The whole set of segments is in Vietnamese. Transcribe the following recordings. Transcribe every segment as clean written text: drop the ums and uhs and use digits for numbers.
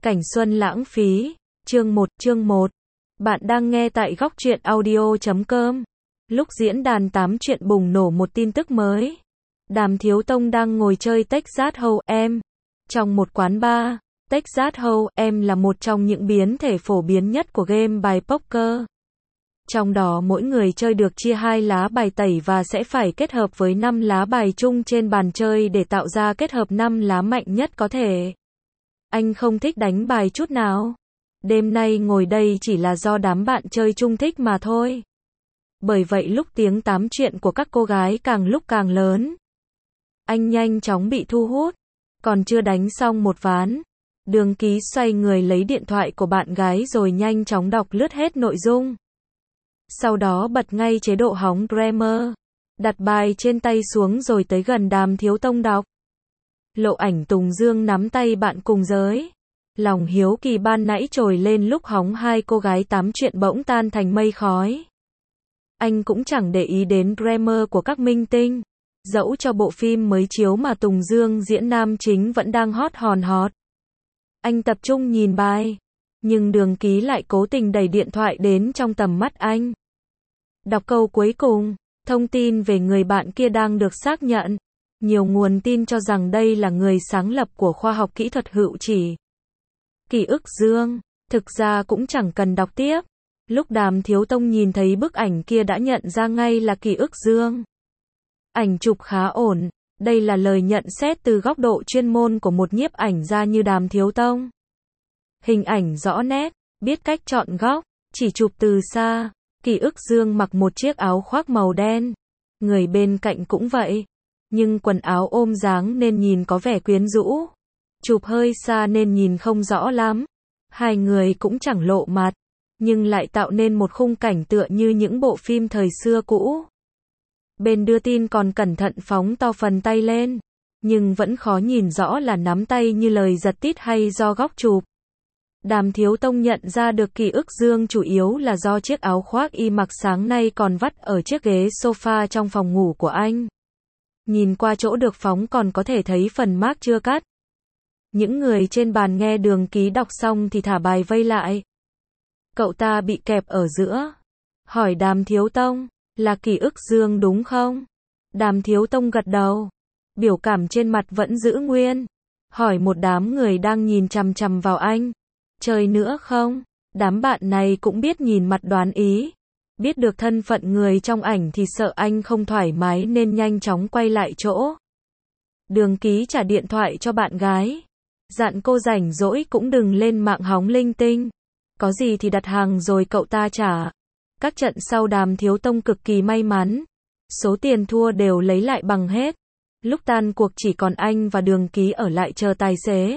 Cảnh xuân lãng phí. Chương 1. Bạn đang nghe tại góc truyện audio.com. Lúc diễn đàn 8 chuyện bùng nổ một tin tức mới. Đàm Thiếu Tông đang ngồi chơi Texas Hold'em. Trong một quán bar, Texas Hold'em là một trong những biến thể phổ biến nhất của game bài poker. Trong đó mỗi người chơi được chia 2 lá bài tẩy và sẽ phải kết hợp với 5 lá bài chung trên bàn chơi để tạo ra kết hợp 5 lá mạnh nhất có thể. Anh không thích đánh bài chút nào. Đêm nay ngồi đây chỉ là do đám bạn chơi chung thích mà thôi. Bởi vậy lúc tiếng tám chuyện của các cô gái càng lúc càng lớn, anh nhanh chóng bị thu hút. Còn chưa đánh xong một ván, Đường Ký xoay người lấy điện thoại của bạn gái rồi nhanh chóng đọc lướt hết nội dung. Sau đó bật ngay chế độ hóng grammar, đặt bài trên tay xuống rồi tới gần Đàm Thiếu Tông đọc. Lộ ảnh Tùng Dương nắm tay bạn cùng giới. Lòng hiếu kỳ ban nãy trồi lên lúc hóng hai cô gái tám chuyện bỗng tan thành mây khói. Anh cũng chẳng để ý đến grammar của các minh tinh. Dẫu cho bộ phim mới chiếu mà Tùng Dương diễn nam chính vẫn đang hot hòn hot. Anh tập trung nhìn bài, nhưng Đường Ký lại cố tình đẩy điện thoại đến trong tầm mắt anh. Đọc câu cuối cùng, thông tin về người bạn kia đang được xác nhận. Nhiều nguồn tin cho rằng đây là người sáng lập của khoa học kỹ thuật hữu chỉ. Kỷ ức Dương. Thực ra cũng chẳng cần đọc tiếp. Lúc Đàm Thiếu Tông nhìn thấy bức ảnh kia đã nhận ra ngay là Kỷ ức Dương. Ảnh chụp khá ổn. Đây là lời nhận xét từ góc độ chuyên môn của một nhiếp ảnh gia như Đàm Thiếu Tông. Hình ảnh rõ nét, biết cách chọn góc, chỉ chụp từ xa. Kỷ ức Dương mặc một chiếc áo khoác màu đen. Người bên cạnh cũng vậy. Nhưng quần áo ôm dáng nên nhìn có vẻ quyến rũ. Chụp hơi xa nên nhìn không rõ lắm. Hai người cũng chẳng lộ mặt, nhưng lại tạo nên một khung cảnh tựa như những bộ phim thời xưa cũ. Bên đưa tin còn cẩn thận phóng to phần tay lên, nhưng vẫn khó nhìn rõ là nắm tay như lời giật tít hay do góc chụp. Đàm Thiếu Tông nhận ra được Kỷ ức Dương chủ yếu là do chiếc áo khoác y mặc sáng nay còn vắt ở chiếc ghế sofa trong phòng ngủ của anh. Nhìn qua chỗ được phóng còn có thể thấy phần mác chưa cắt. Những người trên bàn nghe Đường Ký đọc xong thì thả bài vây lại. Cậu ta bị kẹp ở giữa. Hỏi Đàm Thiếu Tông, là Kỷ ức Dương đúng không? Đàm Thiếu Tông gật đầu. Biểu cảm trên mặt vẫn giữ nguyên. Hỏi một đám người đang nhìn chằm chằm vào anh. Chơi nữa không? Đám bạn này cũng biết nhìn mặt đoán ý. Biết được thân phận người trong ảnh thì sợ anh không thoải mái nên nhanh chóng quay lại chỗ. Đường Ký trả điện thoại cho bạn gái. Dặn cô rảnh rỗi cũng đừng lên mạng hóng linh tinh. Có gì thì đặt hàng rồi cậu ta trả. Các trận sau Đàm Thiếu Tông cực kỳ may mắn. Số tiền thua đều lấy lại bằng hết. Lúc tan cuộc chỉ còn anh và Đường Ký ở lại chờ tài xế.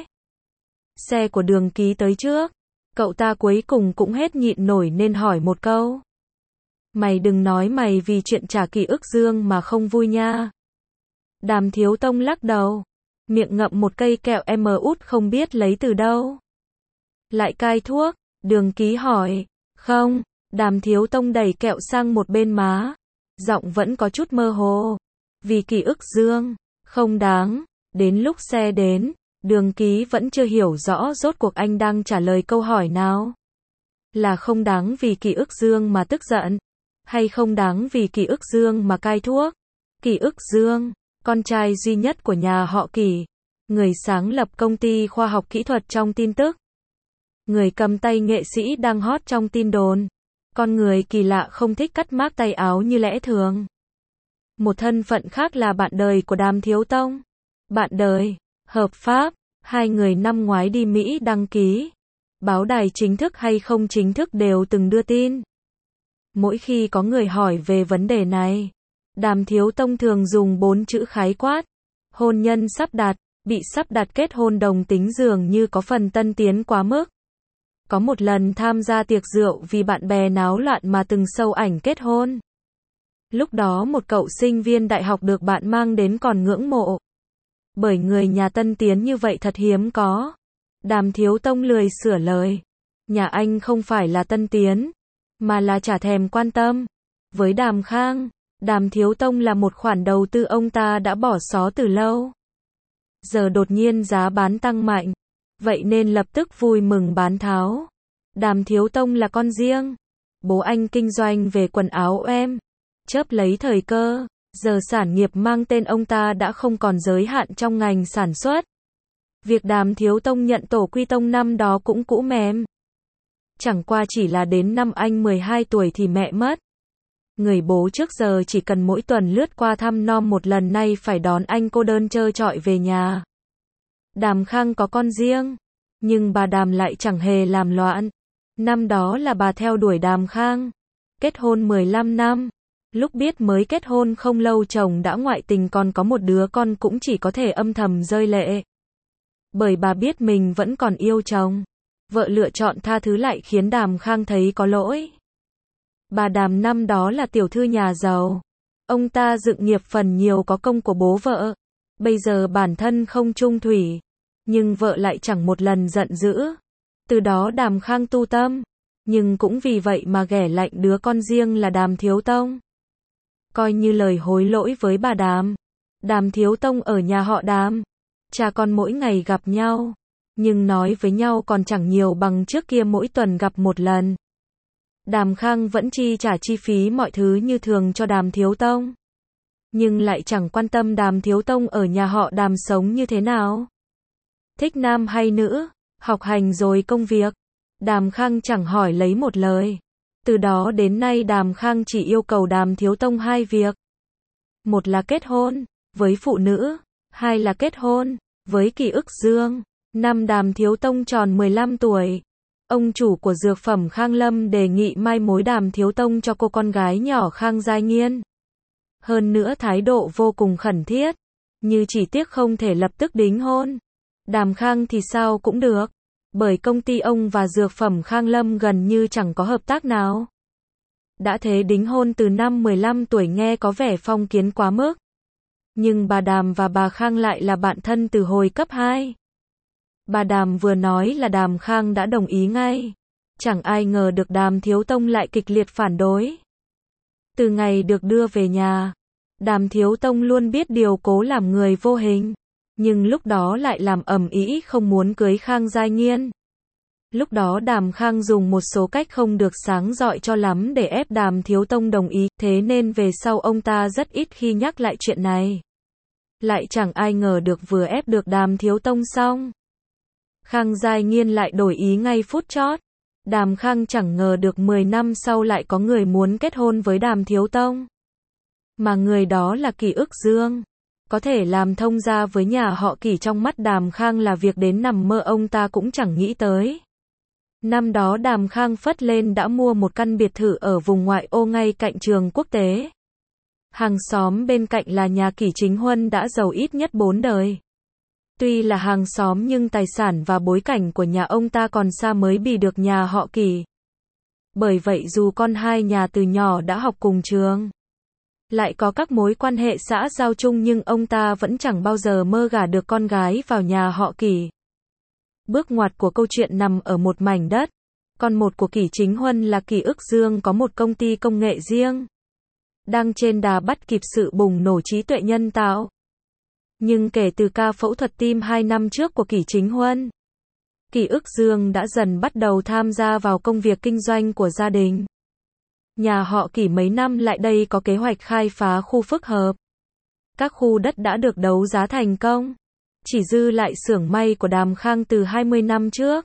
Xe của Đường Ký tới trước. Cậu ta cuối cùng cũng hết nhịn nổi nên hỏi một câu. Mày đừng nói mày vì chuyện trả Kỷ ức Dương mà không vui nha. Đàm Thiếu Tông lắc đầu. Miệng ngậm một cây kẹo út không biết lấy từ đâu. Lại cai thuốc? Đường Ký hỏi. Không. Đàm Thiếu Tông đẩy kẹo sang một bên má. Giọng vẫn có chút mơ hồ. Vì Kỷ ức Dương. Không đáng. Đến lúc xe đến, Đường Ký vẫn chưa hiểu rõ rốt cuộc anh đang trả lời câu hỏi nào. Là không đáng vì Kỷ ức Dương mà tức giận, hay không đáng vì Kỷ ức Dương mà cai thuốc? Kỷ ức Dương, con trai duy nhất của nhà họ Kỷ, người sáng lập công ty khoa học kỹ thuật trong tin tức, người cầm tay nghệ sĩ đang hot trong tin đồn, con người kỳ lạ không thích cắt mác tay áo như lẽ thường. Một thân phận khác là bạn đời của Đàm Thiếu Tông. Bạn đời, hợp pháp, hai người năm ngoái đi Mỹ đăng ký. Báo đài chính thức hay không chính thức đều từng đưa tin. Mỗi khi có người hỏi về vấn đề này, Đàm Thiếu Tông thường dùng 4 chữ khái quát. Hôn nhân sắp đặt, bị sắp đặt kết hôn đồng tính dường như có phần tân tiến quá mức. Có một lần tham gia tiệc rượu vì bạn bè náo loạn mà từng sâu ảnh kết hôn. Lúc đó một cậu sinh viên đại học được bạn mang đến còn ngưỡng mộ. Bởi người nhà tân tiến như vậy thật hiếm có. Đàm Thiếu Tông lười sửa lời. Nhà anh không phải là tân tiến, mà là chả thèm quan tâm. Với Đàm Khang, Đàm Thiếu Tông là một khoản đầu tư ông ta đã bỏ xó từ lâu. Giờ đột nhiên giá bán tăng mạnh, vậy nên lập tức vui mừng bán tháo. Đàm Thiếu Tông là con riêng. Bố anh kinh doanh về quần áo em. Chớp lấy thời cơ, giờ sản nghiệp mang tên ông ta đã không còn giới hạn trong ngành sản xuất. Việc Đàm Thiếu Tông nhận tổ quy tông năm đó cũng cũ mềm. Chẳng qua chỉ là đến năm anh 12 tuổi thì mẹ mất. Người bố trước giờ chỉ cần mỗi tuần lướt qua thăm nom một lần, nay phải đón anh cô đơn trơ trọi về nhà. Đàm Khang có con riêng, nhưng bà Đàm lại chẳng hề làm loạn. Năm đó là bà theo đuổi Đàm Khang. Kết hôn 15 năm. Lúc biết mới kết hôn không lâu chồng đã ngoại tình còn có một đứa con, cũng chỉ có thể âm thầm rơi lệ. Bởi bà biết mình vẫn còn yêu chồng. Vợ lựa chọn tha thứ lại khiến Đàm Khang thấy có lỗi. Bà Đàm năm đó là tiểu thư nhà giàu. Ông ta dựng nghiệp phần nhiều có công của bố vợ. Bây giờ bản thân không chung thủy. Nhưng vợ lại chẳng một lần giận dữ. Từ đó Đàm Khang tu tâm. Nhưng cũng vì vậy mà ghẻ lạnh đứa con riêng là Đàm Thiếu Tông. Coi như lời hối lỗi với bà Đàm. Đàm Thiếu Tông ở nhà họ Đàm. Cha con mỗi ngày gặp nhau. Nhưng nói với nhau còn chẳng nhiều bằng trước kia mỗi tuần gặp một lần. Đàm Khang vẫn chi trả chi phí mọi thứ như thường cho Đàm Thiếu Tông. Nhưng lại chẳng quan tâm Đàm Thiếu Tông ở nhà họ Đàm sống như thế nào. Thích nam hay nữ, học hành rồi công việc. Đàm Khang chẳng hỏi lấy một lời. Từ đó đến nay Đàm Khang chỉ yêu cầu Đàm Thiếu Tông hai việc. Một là kết hôn với phụ nữ, hai là kết hôn với Kỳ Ức Dương. Năm Đàm Thiếu Tông tròn 15 tuổi, ông chủ của dược phẩm Khang Lâm đề nghị mai mối Đàm Thiếu Tông cho cô con gái nhỏ Khang Giai Nghiên. Hơn nữa thái độ vô cùng khẩn thiết, như chỉ tiếc không thể lập tức đính hôn. Đàm Khang thì sao cũng được, bởi công ty ông và dược phẩm Khang Lâm gần như chẳng có hợp tác nào. Đã thế đính hôn từ năm 15 tuổi nghe có vẻ phong kiến quá mức. Nhưng bà Đàm và bà Khang lại là bạn thân từ hồi cấp 2. Bà Đàm vừa nói là Đàm Khang đã đồng ý ngay. Chẳng ai ngờ được Đàm Thiếu Tông lại kịch liệt phản đối. Từ ngày được đưa về nhà, Đàm Thiếu Tông luôn biết điều cố làm người vô hình. Nhưng lúc đó lại làm ầm ĩ không muốn cưới Khang Giai Nghiên. Lúc đó Đàm Khang dùng một số cách không được sáng rọi cho lắm để ép Đàm Thiếu Tông đồng ý, thế nên về sau ông ta rất ít khi nhắc lại chuyện này. Lại chẳng ai ngờ được vừa ép được Đàm Thiếu Tông xong, Khang Giai Nghiên lại đổi ý ngay phút chót. Đàm Khang chẳng ngờ được 10 năm sau lại có người muốn kết hôn với Đàm Thiếu Tông. Mà người đó là Kỳ Ức Dương. Có thể làm thông gia với nhà họ Kỳ trong mắt Đàm Khang là việc đến nằm mơ ông ta cũng chẳng nghĩ tới. Năm đó Đàm Khang phất lên đã mua một căn biệt thự ở vùng ngoại ô ngay cạnh trường quốc tế. Hàng xóm bên cạnh là nhà Kỳ Chính Huân đã giàu ít nhất 4 đời. Tuy là hàng xóm nhưng tài sản và bối cảnh của nhà ông ta còn xa mới bì được nhà họ Kỳ. Bởi vậy dù con hai nhà từ nhỏ đã học cùng trường, lại có các mối quan hệ xã giao chung, nhưng ông ta vẫn chẳng bao giờ mơ gả được con gái vào nhà họ Kỳ. Bước ngoặt của câu chuyện nằm ở một mảnh đất. Con một của Kỳ Chính Huân là Kỳ Ức Dương có một công ty công nghệ riêng, đang trên đà bắt kịp sự bùng nổ trí tuệ nhân tạo. Nhưng kể từ ca phẫu thuật tim 2 năm trước của Kỳ Chính Huân, Kỳ Ức Dương đã dần bắt đầu tham gia vào công việc kinh doanh của gia đình. Nhà họ Kỳ mấy năm lại đây có kế hoạch khai phá khu phức hợp. Các khu đất đã được đấu giá thành công, chỉ dư lại xưởng may của Đàm Khang từ 20 năm trước.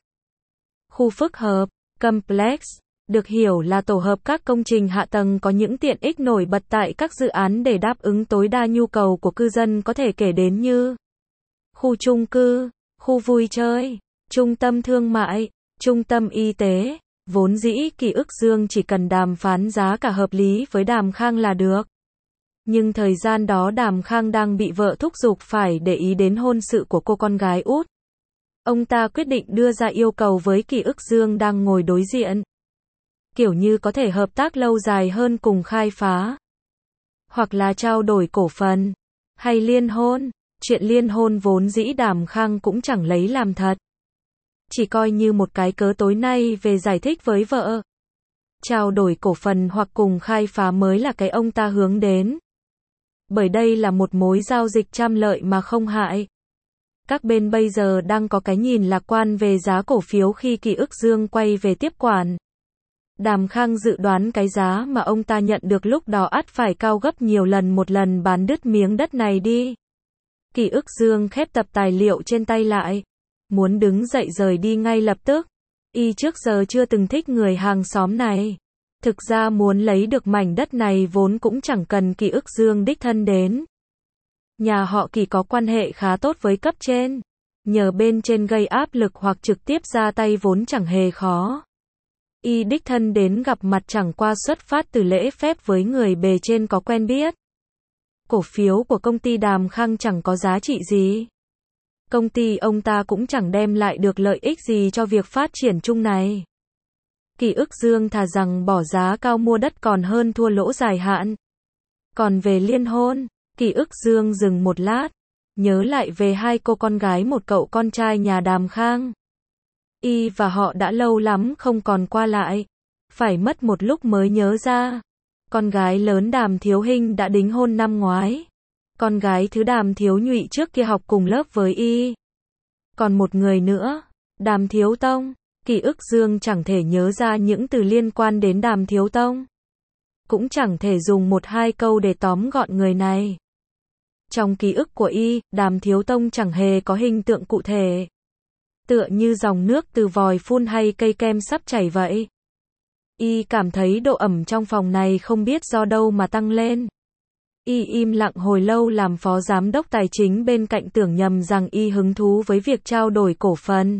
Khu phức hợp, complex, được hiểu là tổ hợp các công trình hạ tầng có những tiện ích nổi bật tại các dự án để đáp ứng tối đa nhu cầu của cư dân, có thể kể đến như khu chung cư, khu vui chơi, trung tâm thương mại, trung tâm y tế. Vốn dĩ Kỳ Ức Dương chỉ cần đàm phán giá cả hợp lý với Đàm Khang là được. Nhưng thời gian đó Đàm Khang đang bị vợ thúc giục phải để ý đến hôn sự của cô con gái út. Ông ta quyết định đưa ra yêu cầu với Kỳ Ức Dương đang ngồi đối diện. Kiểu như có thể hợp tác lâu dài hơn cùng khai phá. Hoặc là trao đổi cổ phần. Hay liên hôn. Chuyện liên hôn vốn dĩ Đàm Khang cũng chẳng lấy làm thật. Chỉ coi như một cái cớ tối nay về giải thích với vợ. Trao đổi cổ phần hoặc cùng khai phá mới là cái ông ta hướng đến. Bởi đây là một mối giao dịch trăm lợi mà không hại. Các bên bây giờ đang có cái nhìn lạc quan về giá cổ phiếu khi Kỷ Ức Dương quay về tiếp quản. Đàm Khang dự đoán cái giá mà ông ta nhận được lúc đó ắt phải cao gấp nhiều lần một lần bán đứt miếng đất này đi. Kỷ Ức Dương khép tập tài liệu trên tay lại, muốn đứng dậy rời đi ngay lập tức. Y trước giờ chưa từng thích người hàng xóm này. Thực ra muốn lấy được mảnh đất này vốn cũng chẳng cần Kỷ Ức Dương đích thân đến. Nhà họ Kỷ có quan hệ khá tốt với cấp trên. Nhờ bên trên gây áp lực hoặc trực tiếp ra tay vốn chẳng hề khó. Y đích thân đến gặp mặt chẳng qua xuất phát từ lễ phép với người bề trên có quen biết. Cổ phiếu của công ty Đàm Khang chẳng có giá trị gì. Công ty ông ta cũng chẳng đem lại được lợi ích gì cho việc phát triển chung này. Kỷ Ức Dương thà rằng bỏ giá cao mua đất còn hơn thua lỗ dài hạn. Còn về liên hôn, Kỷ Ức Dương dừng một lát, nhớ lại về hai cô con gái một cậu con trai nhà Đàm Khang. Y và họ đã lâu lắm không còn qua lại, phải mất một lúc mới nhớ ra. Con gái lớn Đàm Thiếu Hinh đã đính hôn năm ngoái. Con gái thứ Đàm Thiếu Nhụy trước kia học cùng lớp với Y. Còn một người nữa, Đàm Thiếu Tông. Kỷ Ức Dương chẳng thể nhớ ra những từ liên quan đến Đàm Thiếu Tông. Cũng chẳng thể dùng một hai câu để tóm gọn người này. Trong ký ức của Y, Đàm Thiếu Tông chẳng hề có hình tượng cụ thể. Tựa như dòng nước từ vòi phun hay cây kem sắp chảy vậy. Y cảm thấy độ ẩm trong phòng này không biết do đâu mà tăng lên. Y im lặng hồi lâu làm phó giám đốc tài chính bên cạnh tưởng nhầm rằng Y hứng thú với việc trao đổi cổ phần.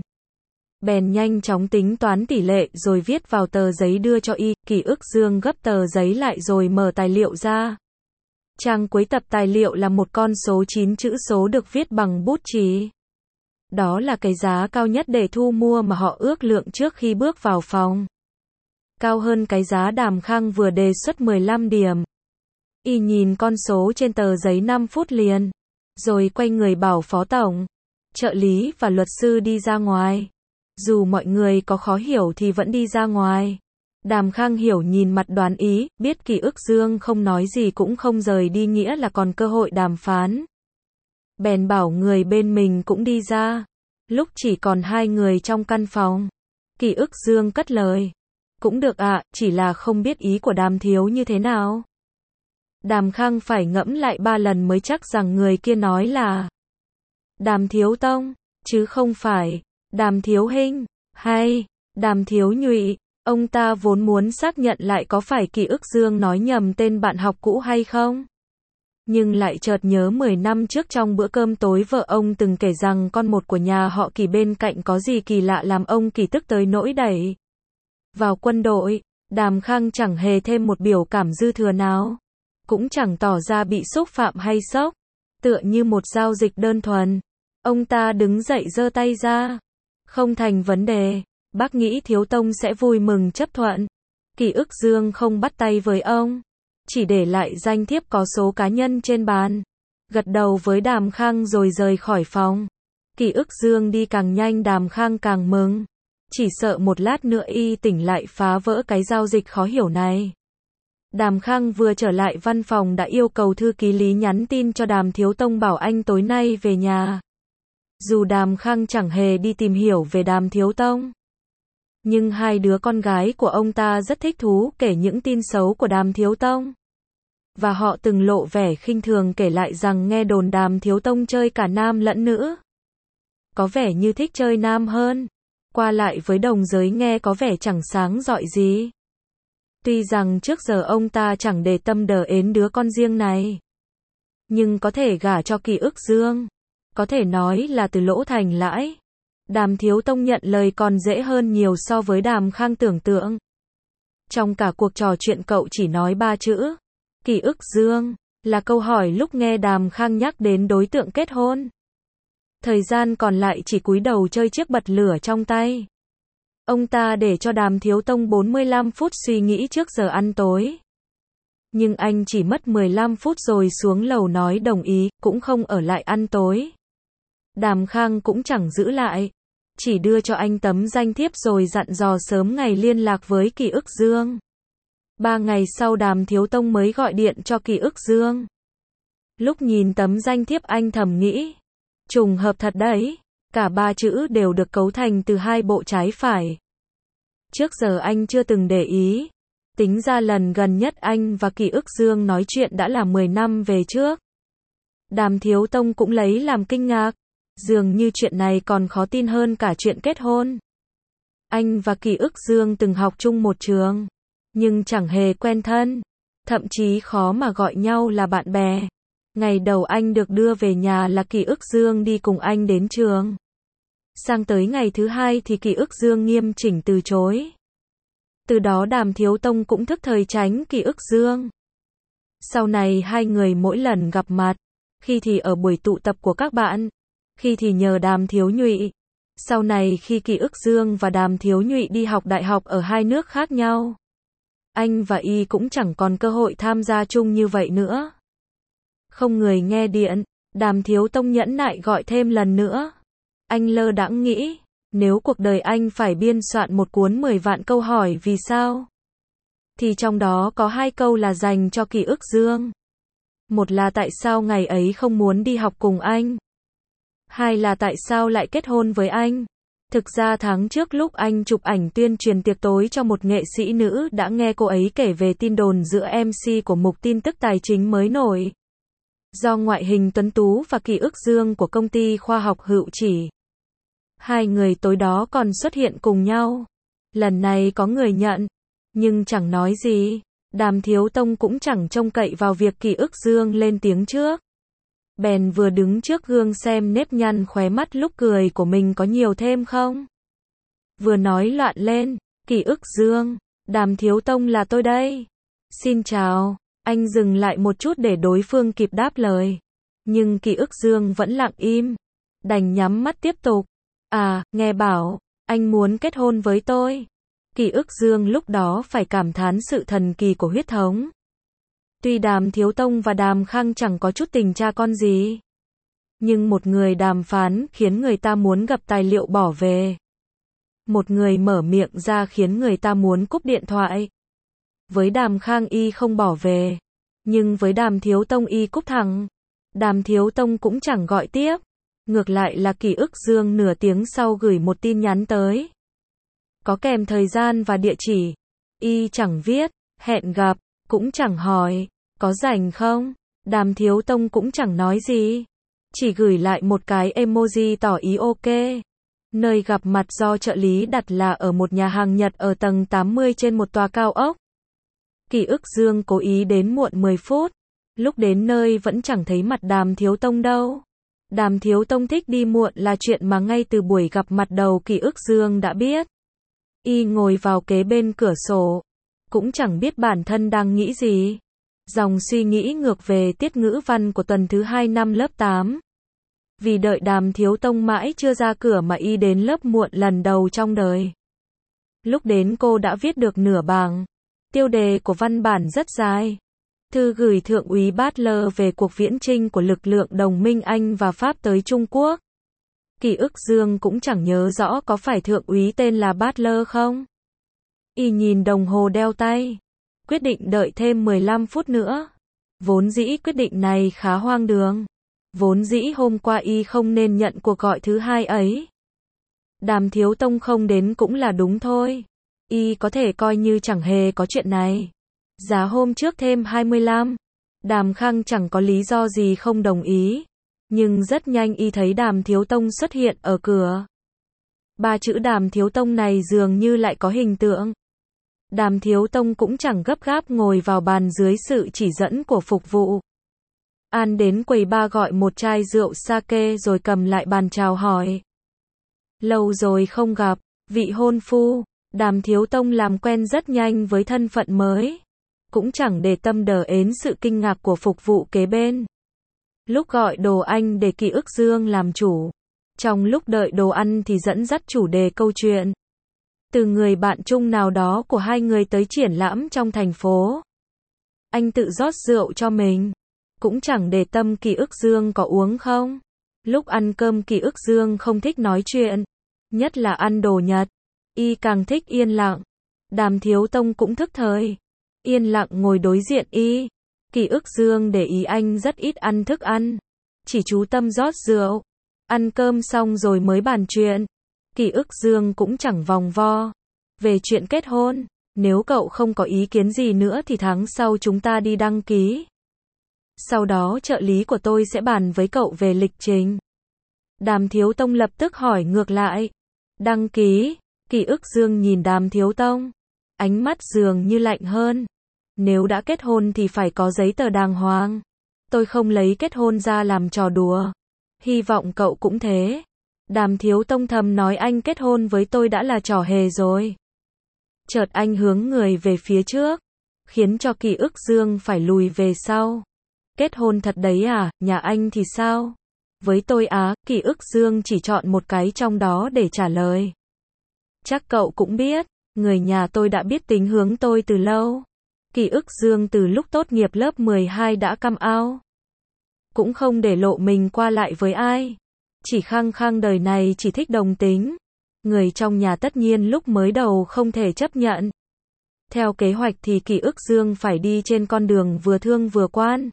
Bèn nhanh chóng tính toán tỷ lệ rồi viết vào tờ giấy đưa cho Y. Kỷ Ức Dương gấp tờ giấy lại rồi mở tài liệu ra. Trang cuối tập tài liệu là một con số 9 chữ số được viết bằng bút chì. Đó là cái giá cao nhất để thu mua mà họ ước lượng trước khi bước vào phòng. Cao hơn cái giá Đàm Khang vừa đề xuất 15 điểm. Y nhìn con số trên tờ giấy 5 phút liền, rồi quay người bảo phó tổng, trợ lý và luật sư đi ra ngoài. Dù mọi người có khó hiểu thì vẫn đi ra ngoài. Đàm Khang hiểu nhìn mặt đoán ý, biết Kỷ Ức Dương không nói gì cũng không rời đi nghĩa là còn cơ hội đàm phán. Bèn bảo người bên mình cũng đi ra. Lúc chỉ còn hai người trong căn phòng, Kỷ Ức Dương cất lời. Cũng được ạ, chỉ là không biết ý của Đàm Thiếu như thế nào. Đàm Khang phải ngẫm lại 3 lần mới chắc rằng người kia nói là Đàm Thiếu Tông, chứ không phải Đàm Thiếu Hinh, hay Đàm Thiếu Nhụy. Ông ta vốn muốn xác nhận lại có phải Kỷ Ức Dương nói nhầm tên bạn học cũ hay không. Nhưng lại chợt nhớ 10 năm trước trong bữa cơm tối vợ ông từng kể rằng con một của nhà họ Kỷ bên cạnh có gì kỳ lạ làm ông Kỷ tức tới nỗi đẩy vào quân đội. Đàm Khang chẳng hề thêm một biểu cảm dư thừa nào. Cũng chẳng tỏ ra bị xúc phạm hay sốc. Tựa như một giao dịch đơn thuần. Ông ta đứng dậy giơ tay ra. Không thành vấn đề. Bác nghĩ Thiếu Tông sẽ vui mừng chấp thuận. Kỷ Ức Dương không bắt tay với ông. Chỉ để lại danh thiếp có số cá nhân trên bàn. Gật đầu với Đàm Khang rồi rời khỏi phòng. Kỷ Ức Dương đi càng nhanh Đàm Khang càng mừng. Chỉ sợ một lát nữa Y tỉnh lại phá vỡ cái giao dịch khó hiểu này. Đàm Khang vừa trở lại văn phòng đã yêu cầu thư ký Lý nhắn tin cho Đàm Thiếu Tông bảo anh tối nay về nhà. Dù Đàm Khang chẳng hề đi tìm hiểu về Đàm Thiếu Tông, nhưng hai đứa con gái của ông ta rất thích thú kể những tin xấu của Đàm Thiếu Tông. Và họ từng lộ vẻ khinh thường kể lại rằng nghe đồn Đàm Thiếu Tông chơi cả nam lẫn nữ. Có vẻ như thích chơi nam hơn. Qua lại với đồng giới nghe có vẻ chẳng sáng rọi gì. Tuy rằng trước giờ ông ta chẳng để tâm đờ ến đứa con riêng này. Nhưng có thể gả cho Kỷ Ức Dương. Có thể nói là từ lỗ thành lãi. Đàm Thiếu Tông nhận lời còn dễ hơn nhiều so với Đàm Khang tưởng tượng. Trong cả cuộc trò chuyện cậu chỉ nói 3 chữ. Kỷ Ức Dương, là câu hỏi lúc nghe Đàm Khang nhắc đến đối tượng kết hôn. Thời gian còn lại chỉ cúi đầu chơi chiếc bật lửa trong tay. Ông ta để cho Đàm Thiếu Tông 45 phút suy nghĩ trước giờ ăn tối. Nhưng anh chỉ mất 15 phút rồi xuống lầu nói đồng ý, cũng không ở lại ăn tối. Đàm Khang cũng chẳng giữ lại. Chỉ đưa cho anh tấm danh thiếp rồi dặn dò sớm ngày liên lạc với Kỷ Ức Dương. 3 ngày sau Đàm Thiếu Tông mới gọi điện cho Kỷ Ức Dương. Lúc nhìn tấm danh thiếp anh thầm nghĩ. Trùng hợp thật đấy, cả ba chữ đều được cấu thành từ hai bộ trái phải. Trước giờ anh chưa từng để ý. Tính ra lần gần nhất anh và Kỳ Ức Dương nói chuyện đã là 10 năm về trước. Đàm Thiếu Tông cũng lấy làm kinh ngạc. Dường như chuyện này còn khó tin hơn cả chuyện kết hôn. Anh và Kỳ Ức Dương từng học chung một trường, nhưng chẳng hề quen thân. Thậm chí khó mà gọi nhau là bạn bè. Ngày đầu anh được đưa về nhà là Kỳ Ức Dương đi cùng anh đến trường. Sang tới ngày thứ hai thì Kỳ Ức Dương nghiêm chỉnh từ chối. Từ đó Đàm Thiếu Tông cũng thức thời tránh Kỳ Ức Dương. Sau này hai người mỗi lần gặp mặt, khi thì ở buổi tụ tập của các bạn, khi thì nhờ Đàm Thiếu Nhụy. Sau này khi Kỳ Ức Dương và Đàm Thiếu Nhụy đi học đại học ở hai nước khác nhau, anh và y cũng chẳng còn cơ hội tham gia chung như vậy nữa. Không người nghe điện, Đàm Thiếu Tông nhẫn nại gọi thêm lần nữa. Anh lơ đãng nghĩ, nếu cuộc đời anh phải biên soạn một cuốn 10 vạn câu hỏi vì sao, thì trong đó có 2 câu là dành cho Kỳ Ức Dương. Một là tại sao ngày ấy không muốn đi học cùng anh. 2 là tại sao lại kết hôn với anh. Thực ra tháng trước lúc anh chụp ảnh tuyên truyền tiệc tối cho một nghệ sĩ nữ đã nghe cô ấy kể về tin đồn giữa MC của mục tin tức tài chính mới nổi. Do ngoại hình tuấn tú và Kỳ Ức Dương của công ty khoa học Hữu Chỉ. Hai người tối đó còn xuất hiện cùng nhau. Lần này có người nhận, nhưng chẳng nói gì. Đàm Thiếu Tông cũng chẳng trông cậy vào việc Kỳ Ức Dương lên tiếng trước. Bèn vừa đứng trước gương xem nếp nhăn khóe mắt lúc cười của mình có nhiều thêm không. Vừa nói loạn lên, Kỳ Ức Dương, Đàm Thiếu Tông là tôi đây. Xin chào, anh dừng lại một chút để đối phương kịp đáp lời. Nhưng Kỳ Ức Dương vẫn lặng im, đành nhắm mắt tiếp tục. À, nghe bảo, anh muốn kết hôn với tôi. Kỳ Ức Dương lúc đó phải cảm thán sự thần kỳ của huyết thống. Tuy Đàm Thiếu Tông và Đàm Khang chẳng có chút tình cha con gì, nhưng một người đàm phán khiến người ta muốn gặp tài liệu bỏ về. Một người mở miệng ra khiến người ta muốn cúp điện thoại. Với Đàm Khang y không bỏ về, nhưng với Đàm Thiếu Tông y cúp thẳng. Đàm Thiếu Tông cũng chẳng gọi tiếp. Ngược lại là Kỳ Ức Dương nửa tiếng sau gửi một tin nhắn tới. Có kèm thời gian và địa chỉ. Y chẳng viết, hẹn gặp, cũng chẳng hỏi, có rảnh không? Đàm Thiếu Tông cũng chẳng nói gì. Chỉ gửi lại một cái emoji tỏ ý ok. Nơi gặp mặt do trợ lý đặt là ở một nhà hàng Nhật ở tầng 80 trên một tòa cao ốc. Kỳ Ức Dương cố ý đến muộn 10 phút. Lúc đến nơi vẫn chẳng thấy mặt Đàm Thiếu Tông đâu. Đàm Thiếu Tông thích đi muộn là chuyện mà ngay từ buổi gặp mặt đầu Kỳ Ức Dương đã biết. Y ngồi vào kế bên cửa sổ, cũng chẳng biết bản thân đang nghĩ gì. Dòng suy nghĩ ngược về tiết ngữ văn của tuần thứ 2 năm lớp 8. Vì đợi Đàm Thiếu Tông mãi chưa ra cửa mà y đến lớp muộn lần đầu trong đời. Lúc đến cô đã viết được nửa bảng. Tiêu đề của văn bản rất dài. Thư gửi Thượng úy Butler về cuộc viễn chinh của lực lượng đồng minh Anh và Pháp tới Trung Quốc. Kỳ Ức Dương cũng chẳng nhớ rõ có phải thượng úy tên là Butler không. Y nhìn đồng hồ đeo tay, quyết định đợi thêm 15 phút nữa. Vốn dĩ quyết định này khá hoang đường. Vốn dĩ hôm qua y không nên nhận cuộc gọi thứ hai ấy. Đàm Thiếu Tông không đến cũng là đúng thôi. Y có thể coi như chẳng hề có chuyện này. Giá hôm trước thêm 25. Đàm Khang chẳng có lý do gì không đồng ý. Nhưng rất nhanh y thấy Đàm Thiếu Tông xuất hiện ở cửa. Ba chữ Đàm Thiếu Tông này dường như lại có hình tượng. Đàm Thiếu Tông cũng chẳng gấp gáp ngồi vào bàn dưới sự chỉ dẫn của phục vụ. An đến quầy bar gọi một chai rượu sake rồi cầm lại bàn chào hỏi. Lâu rồi không gặp, vị hôn phu. Đàm Thiếu Tông làm quen rất nhanh với thân phận mới. Cũng chẳng để tâm đờ ến sự kinh ngạc của phục vụ kế bên. Lúc gọi đồ anh để Kỳ Ức Dương làm chủ. Trong lúc đợi đồ ăn thì dẫn dắt chủ đề câu chuyện. Từ người bạn chung nào đó của hai người tới triển lãm trong thành phố. Anh tự rót rượu cho mình. Cũng chẳng để tâm Kỳ Ức Dương có uống không. Lúc ăn cơm Kỳ Ức Dương không thích nói chuyện. Nhất là ăn đồ Nhật. Y càng thích yên lặng. Đàm Thiếu Tông cũng thức thời. Yên lặng ngồi đối diện y. Kỳ Ức Dương để ý anh rất ít ăn thức ăn. Chỉ chú tâm rót rượu. Ăn cơm xong rồi mới bàn chuyện. Kỷ ức Dương cũng chẳng vòng vo về chuyện kết hôn. Nếu cậu không có ý kiến gì nữa thì tháng sau chúng ta đi đăng ký. Sau đó trợ lý của tôi sẽ bàn với cậu về lịch trình. Đàm Thiếu Tông lập tức hỏi ngược lại. Đăng ký? Kỷ ức Dương nhìn Đàm Thiếu Tông. Ánh mắt dường như lạnh hơn. Nếu đã kết hôn thì phải có giấy tờ đàng hoàng. Tôi không lấy kết hôn ra làm trò đùa. Hy vọng cậu cũng thế. Đàm Thiếu Tông thầm nói anh kết hôn với tôi đã là trò hề rồi. Chợt anh hướng người về phía trước, khiến cho Kỷ ức Dương phải lùi về sau. Kết hôn thật đấy à, nhà anh thì sao? Với tôi á, Kỷ ức Dương chỉ chọn một cái trong đó để trả lời. Chắc cậu cũng biết, người nhà tôi đã biết tính hướng tôi từ lâu. Kỷ ức Dương từ lúc tốt nghiệp lớp 12 đã come out. Cũng không để lộ mình qua lại với ai. Chỉ khăng khăng đời này chỉ thích đồng tính. Người trong nhà tất nhiên lúc mới đầu không thể chấp nhận. Theo kế hoạch thì Kỷ ức Dương phải đi trên con đường vừa thương vừa quan.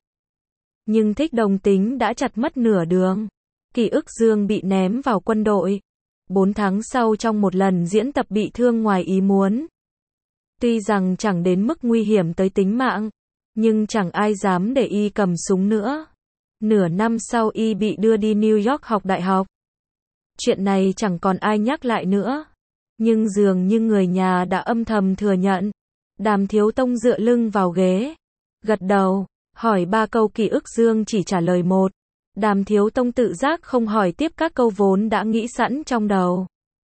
Nhưng thích đồng tính đã chặt mất nửa đường. Kỷ ức Dương bị ném vào quân đội. 4 tháng sau trong một lần diễn tập bị thương ngoài ý muốn. Tuy rằng chẳng đến mức nguy hiểm tới tính mạng, nhưng chẳng ai dám để y cầm súng nữa. Nửa năm sau y bị đưa đi New York học đại học. Chuyện này chẳng còn ai nhắc lại nữa. Nhưng dường như người nhà đã âm thầm thừa nhận. Đàm Thiếu Tông dựa lưng vào ghế, gật đầu, hỏi 3 câu Kỷ ức Dương chỉ trả lời 1. Đàm Thiếu Tông tự giác không hỏi tiếp các câu vốn đã nghĩ sẵn trong đầu.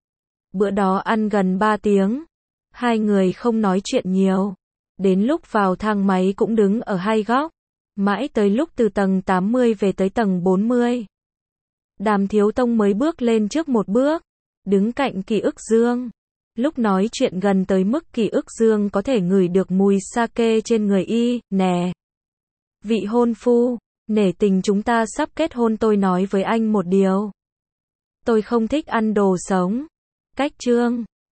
Bữa đó ăn gần 3 tiếng. Hai người không nói chuyện nhiều. Đến lúc vào thang máy cũng đứng ở hai góc. Mãi tới lúc từ tầng 80 về tới tầng 40. Đàm Thiếu Tông mới bước lên trước một bước. Đứng cạnh Kỷ ức Dương. Lúc nói chuyện gần tới mức Kỷ ức Dương có thể ngửi được mùi sake trên người y. Nè, vị hôn phu, nể tình chúng ta sắp kết hôn, tôi nói với anh một điều. Tôi không thích ăn đồ sống. Cách chương